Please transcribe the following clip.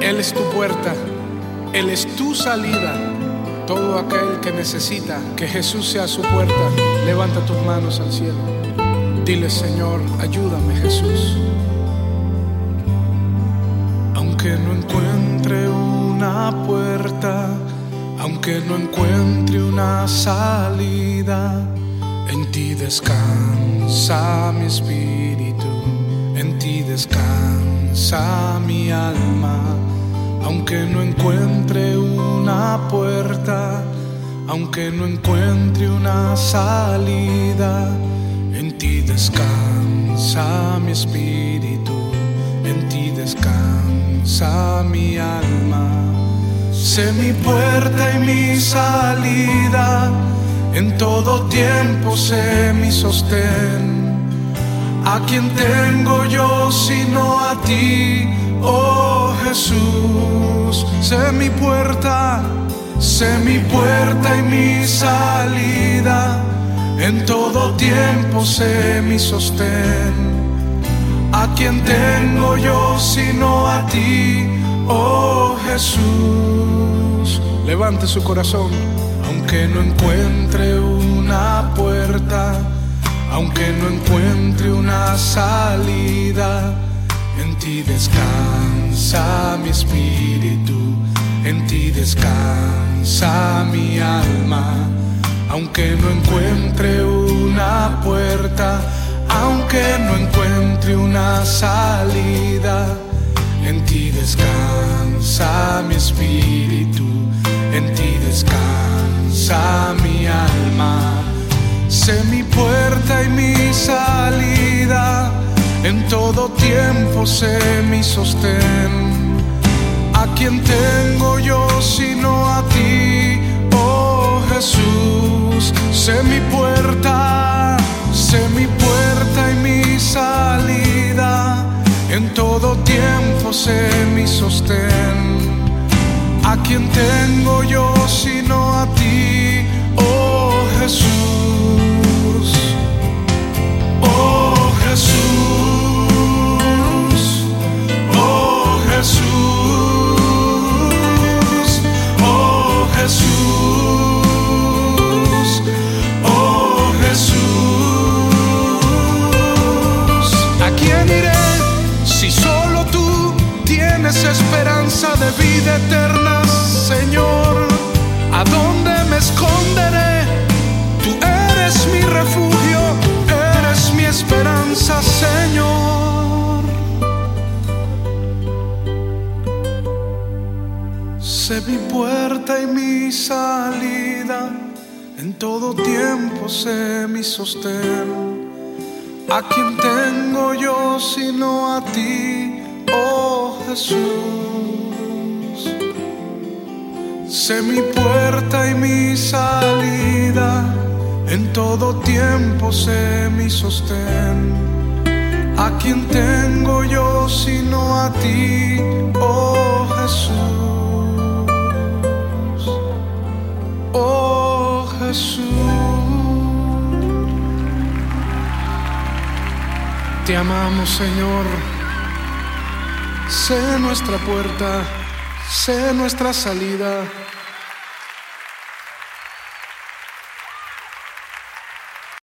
Él es tu puerta, Él es tu salida. Todo aquel que necesita que Jesús sea su puerta, levanta tus manos al cielo. Dile: Señor, ayúdame, Jesús. Aunque no encuentre una puerta, aunque no encuentre una salida, en ti descansa mi espíritu, en ti descansa mi alma. Aunque no encuentre una puerta, aunque no encuentre una salida, en ti descansa mi espíritu, en ti descansa mi alma. Sé mi puerta y mi salida, en todo tiempo sé mi sostén. ¿A quién tengo yo sino a ti, oh Jesús? Sé mi puerta y mi salida, en todo tiempo sé mi sostén. ¿A quién tengo yo sino a ti, oh Jesús? Levante su corazón. Aunque no encuentre una puerta, aunque no encuentre una salida, en ti descansa mi espíritu, en ti descansa mi alma. Aunque no encuentre una puerta, aunque no encuentre una salida, en ti descansa mi espíritu, en ti descansa mi alma. Sé mi puerta y mi salida, en todo tiempo sé mi sostén. ¿A quién tengo yo sino a ti, oh Jesús? Sé mi puerta y mi salida, en todo tiempo sé mi sostén. ¿A quién tengo yo sino a ti, oh Jesús? Oh Jesús, oh Jesús, oh Jesús, oh Jesús. ¿A quién iré si solo tú tienes esperanza de vida eterna, Señor? ¿A dónde me esconderé? Tú eres mi refugio, eres mi esperanza, Señor. Sé mi puerta y mi salida, en todo tiempo sé mi sostén. ¿A quién tengo yo sino a ti, oh Jesús? Sé mi puerta y mi salida, en todo tiempo sé mi sostén. ¿A quién tengo yo sino a ti, oh Jesús? Oh Jesús. Te amamos, Señor. Sé nuestra puerta, sé nuestra salida.